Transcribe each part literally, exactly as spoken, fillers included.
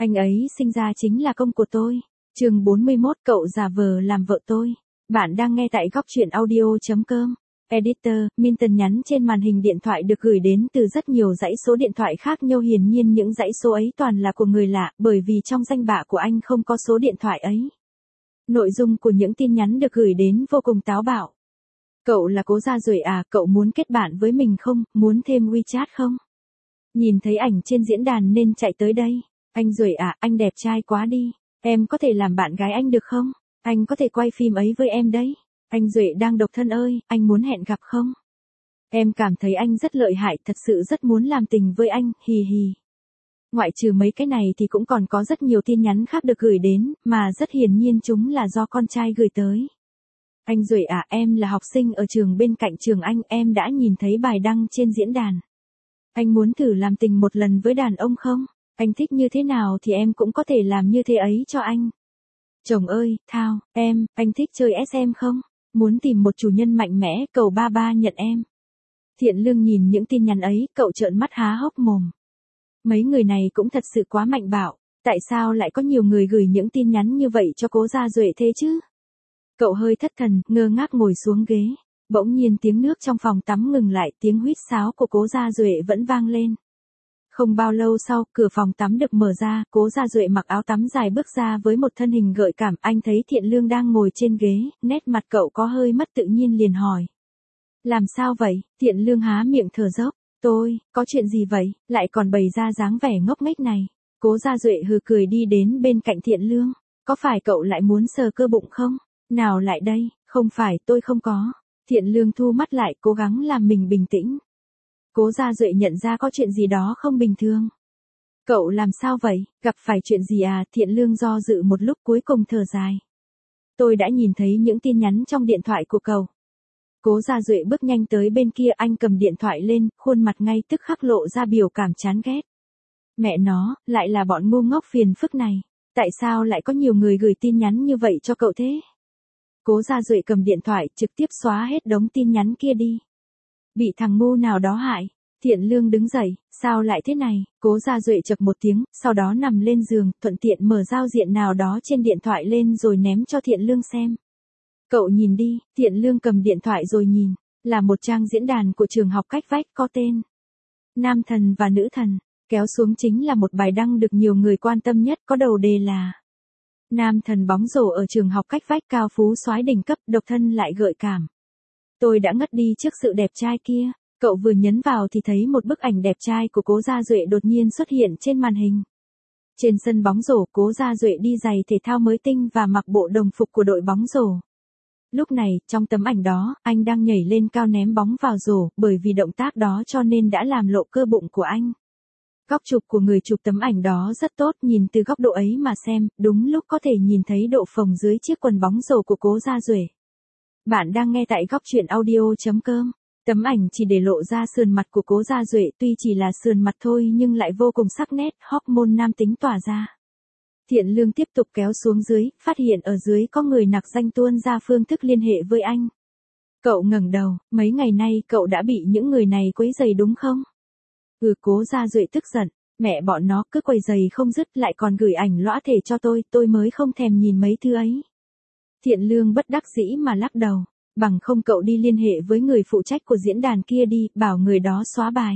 Anh ấy sinh ra chính là công của tôi. Chương bốn mươi mốt, cậu giả vờ làm vợ tôi. Bạn đang nghe tại góc truyện audio.com. Editor, Minton nhắn trên màn hình điện thoại được gửi đến từ rất nhiều dãy số điện thoại khác nhau, hiển nhiên những dãy số ấy toàn là của người lạ, bởi vì trong danh bạ của anh không có số điện thoại ấy. Nội dung của những tin nhắn được gửi đến vô cùng táo bạo. Cậu là Cố Gia Duệ à, cậu muốn kết bạn với mình không, muốn thêm WeChat không? Nhìn thấy ảnh trên diễn đàn nên chạy tới đây. Anh Duệ à, anh đẹp trai quá đi. Em có thể làm bạn gái anh được không? Anh có thể quay phim ấy với em đấy. Anh Duệ đang độc thân ơi, anh muốn hẹn gặp không? Em cảm thấy anh rất lợi hại, thật sự rất muốn làm tình với anh, hì hì. Ngoại trừ mấy cái này thì cũng còn có rất nhiều tin nhắn khác được gửi đến, mà rất hiển nhiên chúng là do con trai gửi tới. Anh Duệ à, em là học sinh ở trường bên cạnh trường anh, em đã nhìn thấy bài đăng trên diễn đàn. Anh muốn thử làm tình một lần với đàn ông không? Anh thích như thế nào thì em cũng có thể làm như thế ấy cho anh. Chồng ơi, thao, em, anh thích chơi ét em không? Muốn tìm một chủ nhân mạnh mẽ, cầu ba ba nhận em. Thiện Lương nhìn những tin nhắn ấy, cậu trợn mắt há hốc mồm. Mấy người này cũng thật sự quá mạnh bạo, tại sao lại có nhiều người gửi những tin nhắn như vậy cho Cố Gia Duệ thế chứ? Cậu hơi thất thần, ngơ ngác ngồi xuống ghế. Bỗng nhiên tiếng nước trong phòng tắm ngừng lại, tiếng huýt sáo của Cố Gia Duệ vẫn vang lên. Không bao lâu sau, cửa phòng tắm được mở ra, Cố Gia Duệ mặc áo tắm dài bước ra với một thân hình gợi cảm. Anh thấy Thiện Lương đang ngồi trên ghế, nét mặt cậu có hơi mất tự nhiên liền hỏi. Làm sao vậy? Thiện Lương há miệng thở dốc. Tôi, có chuyện gì vậy? Lại còn bày ra dáng vẻ ngốc nghếch này. Cố Gia Duệ hừ cười đi đến bên cạnh Thiện Lương. Có phải cậu lại muốn sờ cơ bụng không? Nào lại đây, không phải, tôi không có. Thiện Lương thu mắt lại, cố gắng làm mình bình tĩnh. Cố Gia Duệ nhận ra có chuyện gì đó không bình thường. Cậu làm sao vậy, gặp phải chuyện gì à? Thiện Lương do dự một lúc cuối cùng thở dài. Tôi đã nhìn thấy những tin nhắn trong điện thoại của cậu. Cố Gia Duệ bước nhanh tới bên kia, anh cầm điện thoại lên, khuôn mặt ngay tức khắc lộ ra biểu cảm chán ghét. Mẹ nó, lại là bọn ngu ngốc phiền phức này. Tại sao lại có nhiều người gửi tin nhắn như vậy cho cậu thế? Cố Gia Duệ cầm điện thoại, trực tiếp xóa hết đống tin nhắn kia đi. Bị thằng ngu nào đó hại. Thiện Lương đứng dậy, sao lại thế này? Cố Gia Duệ chậc một tiếng, sau đó nằm lên giường, thuận tiện mở giao diện nào đó trên điện thoại lên rồi ném cho Thiện Lương xem. Cậu nhìn đi. Thiện Lương cầm điện thoại rồi nhìn, là một trang diễn đàn của trường học cách vách có tên Nam Thần và Nữ Thần. Kéo xuống chính là một bài đăng được nhiều người quan tâm nhất, có đầu đề là Nam Thần bóng rổ ở trường học cách vách, cao phú soái đỉnh cấp, độc thân lại gợi cảm. Tôi đã ngất đi trước sự đẹp trai kia. Cậu vừa nhấn vào thì thấy một bức ảnh đẹp trai của Cố Gia Duệ đột nhiên xuất hiện trên màn hình. Trên sân bóng rổ, Cố Gia Duệ đi giày thể thao mới tinh và mặc bộ đồng phục của đội bóng rổ. Lúc này, trong tấm ảnh đó, anh đang nhảy lên cao ném bóng vào rổ, bởi vì động tác đó cho nên đã làm lộ cơ bụng của anh. Góc chụp của người chụp tấm ảnh đó rất tốt, nhìn từ góc độ ấy mà xem, đúng lúc có thể nhìn thấy độ phồng dưới chiếc quần bóng rổ của Cố Gia Duệ. Bạn đang nghe tại góc truyện audio.com. Tấm ảnh chỉ để lộ ra sườn mặt của Cố Gia Duệ, tuy chỉ là sườn mặt thôi nhưng lại vô cùng sắc nét, hormone nam tính tỏa ra. Thiện Lương tiếp tục kéo xuống dưới, phát hiện ở dưới có người nặc danh tuôn ra phương thức liên hệ với anh. Cậu ngẩng đầu, mấy ngày nay cậu đã bị những người này quấy rầy đúng không? Ừ, Cố Gia Duệ tức giận, mẹ bọn nó cứ quấy rầy không dứt, lại còn gửi ảnh lõa thể cho tôi, tôi mới không thèm nhìn mấy thứ ấy. Thiện Lương bất đắc dĩ mà lắc đầu, bằng không cậu đi liên hệ với người phụ trách của diễn đàn kia đi, bảo người đó xóa bài.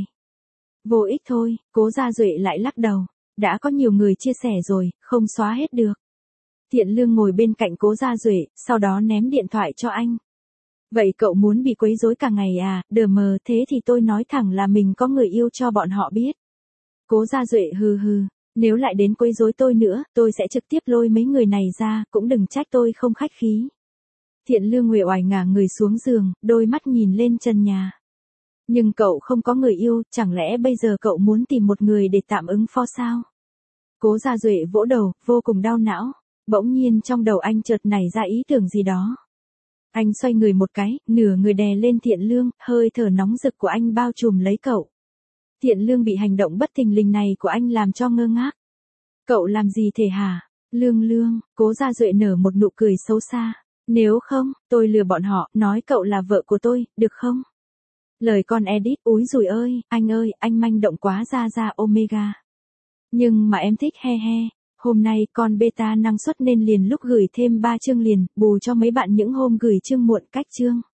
Vô ích thôi. Cố Gia Duệ lại lắc đầu, đã có nhiều người chia sẻ rồi, không xóa hết được. Thiện Lương ngồi bên cạnh Cố Gia Duệ, sau đó ném điện thoại cho anh. Vậy cậu muốn bị quấy rối cả ngày à? Đờ mờ, thế thì tôi nói thẳng là mình có người yêu cho bọn họ biết. Cố Gia Duệ hừ hừ, nếu lại đến quấy rối tôi nữa, tôi sẽ trực tiếp lôi mấy người này ra, cũng đừng trách tôi không khách khí. Thiện Lương uể oải ngả người xuống giường, đôi mắt nhìn lên trần nhà. Nhưng cậu không có người yêu, chẳng lẽ bây giờ cậu muốn tìm một người để tạm ứng phó sao? Cố Gia Duệ vỗ đầu, vô cùng đau não. Bỗng nhiên trong đầu anh chợt nảy ra ý tưởng gì đó. Anh xoay người một cái, nửa người đè lên Thiện Lương, hơi thở nóng rực của anh bao trùm lấy cậu. Thiện Lương bị hành động bất thình lình này của anh làm cho ngơ ngác. Cậu làm gì thể hả? Lương Lương, Cố Gia Duệ nở một nụ cười xấu xa. Nếu không, tôi lừa bọn họ, nói cậu là vợ của tôi, được không? Lời con edit, úi dùi ơi, anh ơi, anh manh động quá, ra ra omega. Nhưng mà em thích he he, Hôm nay con beta năng suất nên liền lúc gửi thêm ba chương liền, bù cho mấy bạn những hôm gửi chương muộn cách chương.